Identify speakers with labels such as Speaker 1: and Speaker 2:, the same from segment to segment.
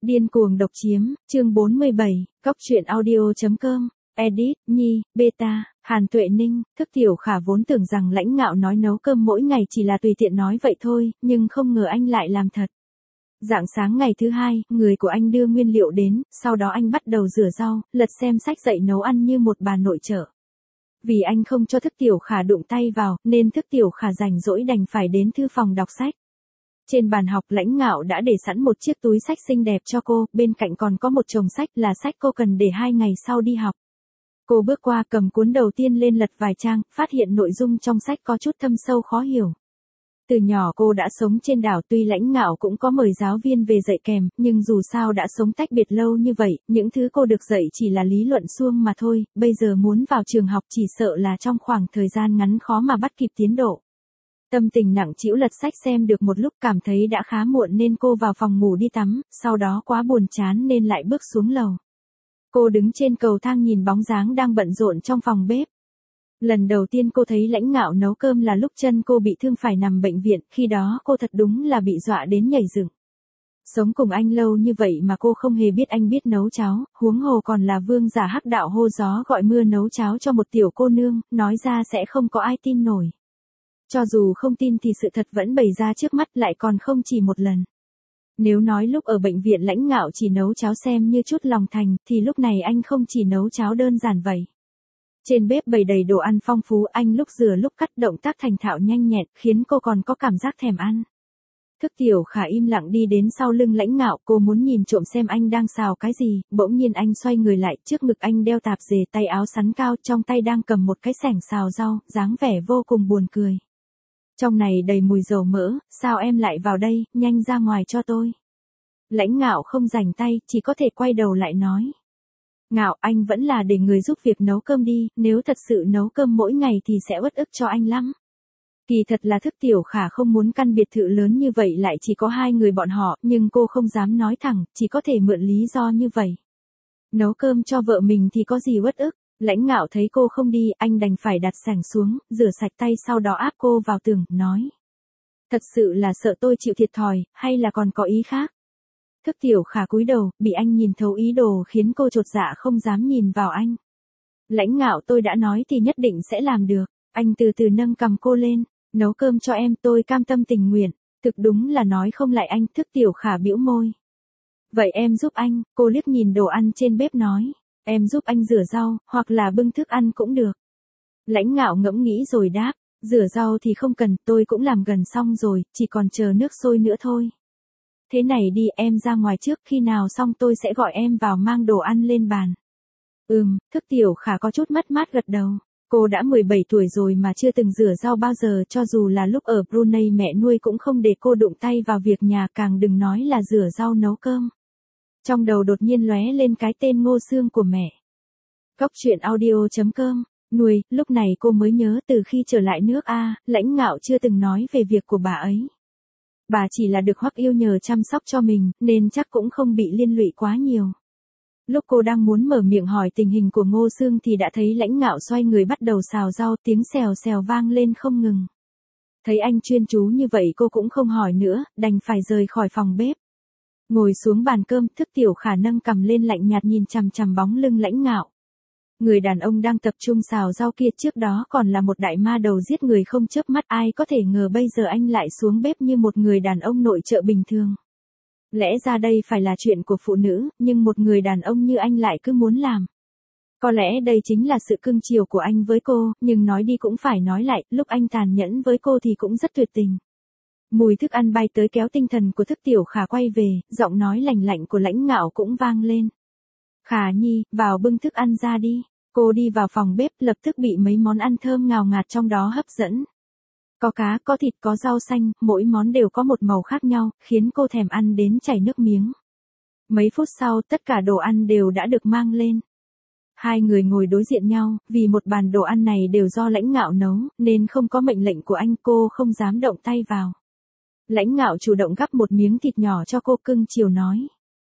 Speaker 1: Điên cuồng độc chiếm, chương 47, Góc truyện audio.com, edit, Nhi, Beta, Hàn Tuệ Ninh, Thức Tiểu Khả vốn tưởng rằng Lãnh Ngạo nói nấu cơm mỗi ngày chỉ là tùy tiện nói vậy thôi, nhưng không ngờ anh lại làm thật. Rạng sáng ngày thứ hai, người của anh đưa nguyên liệu đến, sau đó anh bắt đầu rửa rau, lật xem sách dạy nấu ăn như một bà nội trợ. Vì anh không cho Thức Tiểu Khả đụng tay vào, nên Thức Tiểu Khả rảnh rỗi đành phải đến thư phòng đọc sách. Trên bàn học Lãnh Ngạo đã để sẵn một chiếc túi sách xinh đẹp cho cô, bên cạnh còn có một chồng sách là sách cô cần để 2 ngày sau đi học. Cô bước qua cầm cuốn đầu tiên lên lật vài trang, phát hiện nội dung trong sách có chút thâm sâu khó hiểu. Từ nhỏ cô đã sống trên đảo, tuy Lãnh Ngạo cũng có mời giáo viên về dạy kèm, nhưng dù sao đã sống tách biệt lâu như vậy, những thứ cô được dạy chỉ là lý luận suông mà thôi, bây giờ muốn vào trường học chỉ sợ là trong khoảng thời gian ngắn khó mà bắt kịp tiến độ. Tâm tình nặng trĩu lật sách xem được một lúc cảm thấy đã khá muộn nên cô vào phòng ngủ đi tắm, sau đó quá buồn chán nên lại bước xuống lầu. Cô đứng trên cầu thang nhìn bóng dáng đang bận rộn trong phòng bếp. Lần đầu tiên cô thấy Lãnh Ngạo nấu cơm là lúc chân cô bị thương phải nằm bệnh viện, khi đó cô thật đúng là bị dọa đến nhảy dựng. Sống cùng anh lâu như vậy mà cô không hề biết anh biết nấu cháo, huống hồ còn là vương giả hắc đạo hô gió gọi mưa nấu cháo cho một tiểu cô nương, nói ra sẽ không có ai tin nổi. Cho dù không tin thì sự thật vẫn bày ra trước mắt, lại còn không chỉ một lần. Nếu nói lúc ở bệnh viện Lãnh Ngạo chỉ nấu cháo xem như chút lòng thành, thì lúc này anh không chỉ nấu cháo đơn giản vậy. Trên bếp bày đầy đồ ăn phong phú, anh lúc rửa lúc cắt động tác thành thạo nhanh nhẹn, khiến cô còn có cảm giác thèm ăn. Thức Tiểu Khả im lặng đi đến sau lưng Lãnh Ngạo, cô muốn nhìn trộm xem anh đang xào cái gì, bỗng nhiên anh xoay người lại, trước ngực anh đeo tạp dề, tay áo sắn cao, trong tay đang cầm một cái xẻng xào rau, dáng vẻ vô cùng buồn cười. Trong này đầy mùi dầu mỡ, sao em lại vào đây, nhanh ra ngoài cho tôi. Lãnh Ngạo không rảnh tay, chỉ có thể quay đầu lại nói. Ngạo, anh vẫn là để người giúp việc nấu cơm đi, nếu thật sự nấu cơm mỗi ngày thì sẽ uất ức cho anh lắm. Kỳ thật là Thức Tiểu Khả không muốn căn biệt thự lớn như vậy lại chỉ có 2 người bọn họ, nhưng cô không dám nói thẳng, chỉ có thể mượn lý do như vậy. Nấu cơm cho vợ mình thì có gì uất ức. Lãnh Ngạo thấy cô không đi, anh đành phải đặt xẻng xuống, rửa sạch tay sau đó áp cô vào tường, nói. Thật sự là sợ tôi chịu thiệt thòi, hay là còn có ý khác? Thức Tiểu Khả cúi đầu, bị anh nhìn thấu ý đồ khiến cô chột dạ không dám nhìn vào anh. Lãnh Ngạo, tôi đã nói thì nhất định sẽ làm được. Anh từ từ nâng cằm cô lên, nấu cơm cho em, tôi cam tâm tình nguyện. Thực đúng là nói không lại anh. Thức Tiểu Khả bĩu môi. Vậy em giúp anh, cô liếc nhìn đồ ăn trên bếp nói. Em giúp anh rửa rau, hoặc là bưng thức ăn cũng được. Lãnh Ngạo ngẫm nghĩ rồi đáp, rửa rau thì không cần, tôi cũng làm gần xong rồi, chỉ còn chờ nước sôi nữa thôi. Thế này đi, em ra ngoài trước, khi nào xong tôi sẽ gọi em vào mang đồ ăn lên bàn. Thức Tiểu Khả có chút mất mát gật đầu. Cô đã 17 tuổi rồi mà chưa từng rửa rau bao giờ, cho dù là lúc ở Brunei mẹ nuôi cũng không để cô đụng tay vào việc nhà, càng đừng nói là rửa rau nấu cơm. Trong đầu đột nhiên lóe lên cái tên Ngô Xương của mẹ. Góc truyện audio.com, nuôi, lúc này cô mới nhớ từ khi trở lại nước A, Lãnh Ngạo chưa từng nói về việc của bà ấy. Bà chỉ là được Hoắc Yêu nhờ chăm sóc cho mình, nên chắc cũng không bị liên lụy quá nhiều. Lúc cô đang muốn mở miệng hỏi tình hình của Ngô Xương thì đã thấy Lãnh Ngạo xoay người bắt đầu xào rau, tiếng xèo xèo vang lên không ngừng. Thấy anh chuyên chú như vậy cô cũng không hỏi nữa, đành phải rời khỏi phòng bếp. Ngồi xuống bàn cơm, Thức Tiểu Khả nâng cằm lên lạnh nhạt nhìn chằm chằm bóng lưng Lãnh Ngạo. Người đàn ông đang tập trung xào rau kia trước đó còn là một đại ma đầu giết người không chớp mắt, ai có thể ngờ bây giờ anh lại xuống bếp như một người đàn ông nội trợ bình thường. Lẽ ra đây phải là chuyện của phụ nữ, nhưng một người đàn ông như anh lại cứ muốn làm. Có lẽ đây chính là sự cưng chiều của anh với cô, nhưng nói đi cũng phải nói lại, lúc anh tàn nhẫn với cô thì cũng rất tuyệt tình. Mùi thức ăn bay tới kéo tinh thần của Thức Tiểu Khả quay về, giọng nói lành lạnh của Lãnh Ngạo cũng vang lên. Khả Nhi, vào bưng thức ăn ra đi. Cô đi vào phòng bếp, lập tức bị mấy món ăn thơm ngào ngạt trong đó hấp dẫn. Có cá, có thịt, có rau xanh, mỗi món đều có một màu khác nhau, khiến cô thèm ăn đến chảy nước miếng. Mấy phút sau, tất cả đồ ăn đều đã được mang lên. 2 người ngồi đối diện nhau, vì một bàn đồ ăn này đều do Lãnh Ngạo nấu, nên không có mệnh lệnh của anh, cô không dám động tay vào. Lãnh Ngạo chủ động gắp một miếng thịt nhỏ cho cô, cưng chiều nói.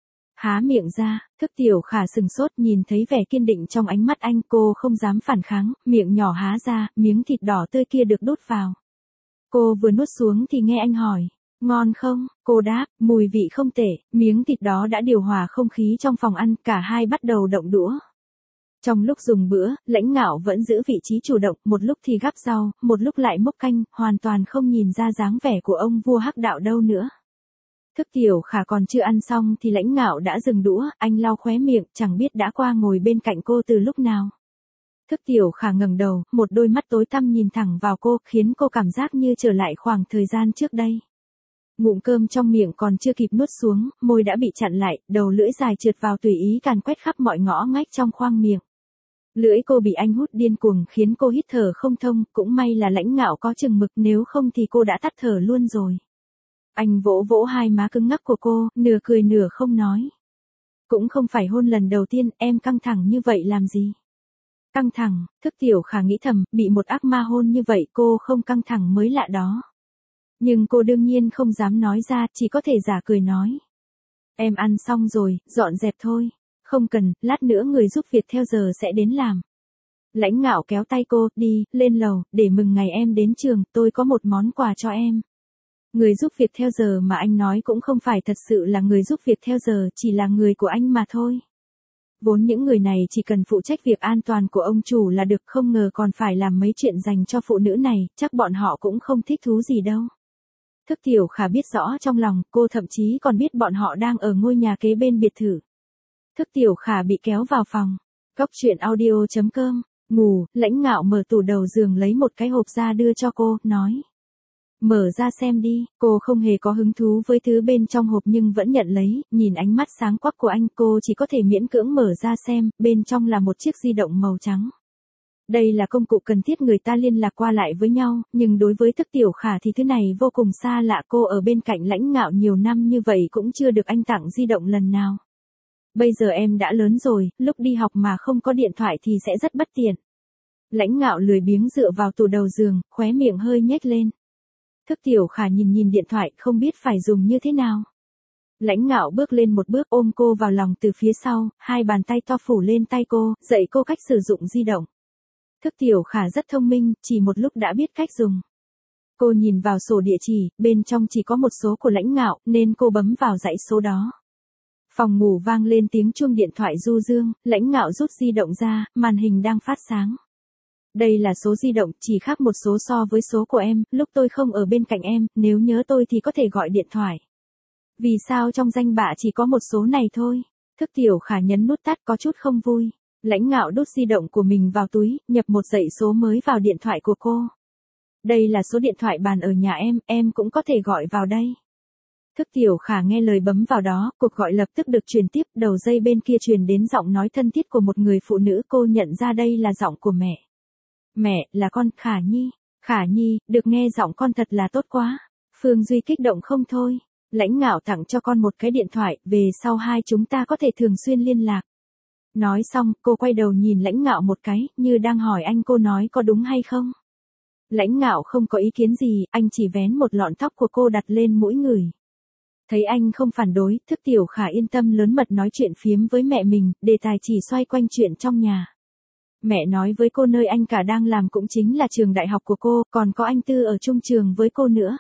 Speaker 1: Há miệng ra, Thức Tiểu Khả sừng sốt nhìn thấy vẻ kiên định trong ánh mắt anh, cô không dám phản kháng, miệng nhỏ há ra, miếng thịt đỏ tươi kia được đút vào. Cô vừa nuốt xuống thì nghe anh hỏi, Ngon không? Cô đáp, mùi vị không tệ, miếng thịt đó đã điều hòa không khí trong phòng ăn, cả hai bắt đầu động đũa. Trong lúc dùng bữa, Lãnh Ngạo vẫn giữ vị trí chủ động, một lúc thì gắp rau, một lúc lại múc canh, hoàn toàn không nhìn ra dáng vẻ của ông vua Hắc Đạo đâu nữa. Thức Tiểu Khả còn chưa ăn xong thì Lãnh Ngạo đã dừng đũa, anh lau khóe miệng, chẳng biết đã qua ngồi bên cạnh cô từ lúc nào. Thức Tiểu Khả ngẩng đầu, một đôi mắt tối tăm nhìn thẳng vào cô, khiến cô cảm giác như trở lại khoảng thời gian trước đây. Ngụm cơm trong miệng còn chưa kịp nuốt xuống, môi đã bị chặn lại, đầu lưỡi dài trượt vào tùy ý càn quét khắp mọi ngõ ngách trong khoang miệng. Lưỡi cô bị anh hút điên cuồng khiến cô hít thở không thông, cũng may là Lãnh Ngạo có chừng mực, nếu không thì cô đã tắt thở luôn rồi. Anh vỗ vỗ hai má cứng ngắc của cô, nửa cười nửa không nói. Cũng không phải hôn lần đầu tiên, em căng thẳng như vậy làm gì? Căng thẳng, Thức Tiểu Khả nghĩ thầm, bị một ác ma hôn như vậy cô không căng thẳng mới lạ đó. Nhưng cô đương nhiên không dám nói ra, chỉ có thể giả cười nói. Em ăn xong rồi, dọn dẹp thôi. Không cần, lát nữa người giúp việc theo giờ sẽ đến làm. Lãnh Ngạo kéo tay cô, đi, lên lầu, để mừng ngày em đến trường, tôi có một món quà cho em. Người giúp việc theo giờ mà anh nói cũng không phải thật sự là người giúp việc theo giờ, chỉ là người của anh mà thôi. Vốn những người này chỉ cần phụ trách việc an toàn của ông chủ là được, không ngờ còn phải làm mấy chuyện dành cho phụ nữ này, chắc bọn họ cũng không thích thú gì đâu. Thức Tiểu Khả biết rõ trong lòng, cô thậm chí còn biết bọn họ đang ở ngôi nhà kế bên biệt thự. Thức Tiểu Khả bị kéo vào phòng. Cóc truyện audio.com, ngủ, Lãnh Ngạo mở tủ đầu giường lấy một cái hộp ra đưa cho cô, nói. Mở ra xem đi, cô không hề có hứng thú với thứ bên trong hộp nhưng vẫn nhận lấy, nhìn ánh mắt sáng quắc của anh cô chỉ có thể miễn cưỡng mở ra xem, bên trong là một chiếc di động màu trắng. Đây là công cụ cần thiết người ta liên lạc qua lại với nhau, nhưng đối với Thức Tiểu Khả thì thứ này vô cùng xa lạ, cô ở bên cạnh Lãnh Ngạo nhiều năm như vậy cũng chưa được anh tặng di động lần nào. Bây giờ em đã lớn rồi, lúc đi học mà không có điện thoại thì sẽ rất bất tiện. Lãnh Ngạo lười biếng dựa vào tủ đầu giường, khóe miệng hơi nhếch lên. Thức Tiểu Khả nhìn điện thoại, không biết phải dùng như thế nào. Lãnh Ngạo bước lên một bước ôm cô vào lòng từ phía sau, hai bàn tay to phủ lên tay cô, dạy cô cách sử dụng di động. Thức Tiểu Khả rất thông minh, chỉ một lúc đã biết cách dùng. Cô nhìn vào sổ địa chỉ, bên trong chỉ có một số của Lãnh Ngạo, nên cô bấm vào dãy số đó. Phòng ngủ vang lên tiếng chuông điện thoại du dương, Lãnh Ngạo rút di động ra, màn hình đang phát sáng. Đây là số di động, chỉ khác một số so với số của em, lúc tôi không ở bên cạnh em, nếu nhớ tôi thì có thể gọi điện thoại. Vì sao trong danh bạ chỉ có một số này thôi? Thức Tiểu Khả nhấn nút tắt có chút không vui. Lãnh Ngạo đút di động của mình vào túi, nhập một dãy số mới vào điện thoại của cô. Đây là số điện thoại bàn ở nhà em cũng có thể gọi vào đây. Thức Tiểu Khả nghe lời bấm vào đó, cuộc gọi lập tức được truyền tiếp, đầu dây bên kia truyền đến giọng nói thân thiết của một người phụ nữ, cô nhận ra đây là giọng của mẹ. Mẹ, là con, Khả Nhi. Khả Nhi, được nghe giọng con thật là tốt quá. Phương Duy kích động không thôi. Lãnh Ngạo tặng cho con một cái điện thoại, về sau hai chúng ta có thể thường xuyên liên lạc. Nói xong, cô quay đầu nhìn Lãnh Ngạo một cái, như đang hỏi anh cô nói có đúng hay không. Lãnh Ngạo không có ý kiến gì, anh chỉ vén một lọn tóc của cô đặt lên mũi người. Thấy anh không phản đối, Thức Tiểu Khả yên tâm lớn mật nói chuyện phiếm với mẹ mình, đề tài chỉ xoay quanh chuyện trong nhà. Mẹ nói với cô nơi anh cả đang làm cũng chính là trường đại học của cô, còn có anh Tư ở chung trường với cô nữa.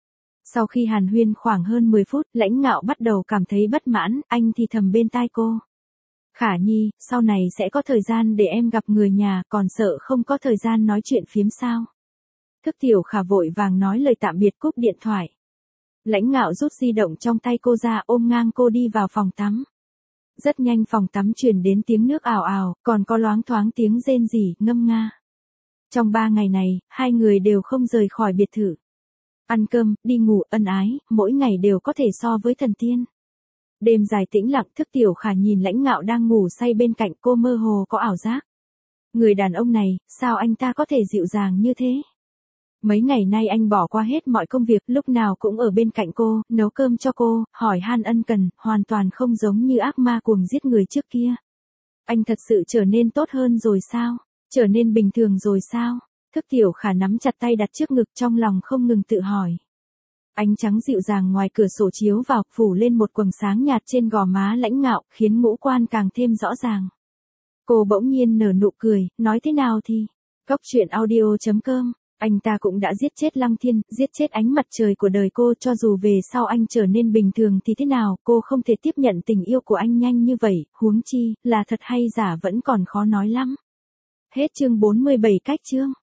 Speaker 1: Sau khi hàn huyên khoảng hơn 10 phút, Lãnh Ngạo bắt đầu cảm thấy bất mãn, anh thì thầm bên tai cô. Khả Nhi, sau này sẽ có thời gian để em gặp người nhà, còn sợ không có thời gian nói chuyện phiếm sao? Thức Tiểu Khả vội vàng nói lời tạm biệt cúp điện thoại. Lãnh Ngạo rút di động trong tay cô ra, ôm ngang cô đi vào phòng tắm. Rất nhanh phòng tắm truyền đến tiếng nước ào ào, còn có loáng thoáng tiếng rên rỉ, ngâm nga. Trong 3 ngày này, hai người đều không rời khỏi biệt thự. Ăn cơm, đi ngủ, ân ái, mỗi ngày đều có thể so với thần tiên. Đêm dài tĩnh lặng, Thức Tiểu Khả nhìn Lãnh Ngạo đang ngủ say bên cạnh, cô mơ hồ có ảo giác. Người đàn ông này, sao anh ta có thể dịu dàng như thế? Mấy ngày nay anh bỏ qua hết mọi công việc, lúc nào cũng ở bên cạnh cô, nấu cơm cho cô, hỏi han ân cần, hoàn toàn không giống như ác ma cuồng giết người trước kia. Anh thật sự trở nên tốt hơn rồi sao? Trở nên bình thường rồi sao? Thức Tiểu Khả nắm chặt tay đặt trước ngực, trong lòng không ngừng tự hỏi. Ánh trắng dịu dàng ngoài cửa sổ chiếu vào, phủ lên một quầng sáng nhạt trên gò má Lãnh Ngạo, khiến ngũ quan càng thêm rõ ràng. Cô bỗng nhiên nở nụ cười, nói thế nào thì? Cóc truyện audio.com Anh ta cũng đã giết chết Lăng Thiên, giết chết ánh mặt trời của đời cô, cho dù về sau anh trở nên bình thường thì thế nào, cô không thể tiếp nhận tình yêu của anh nhanh như vậy, huống chi, là thật hay giả vẫn còn khó nói lắm. Hết chương 47 cách chương.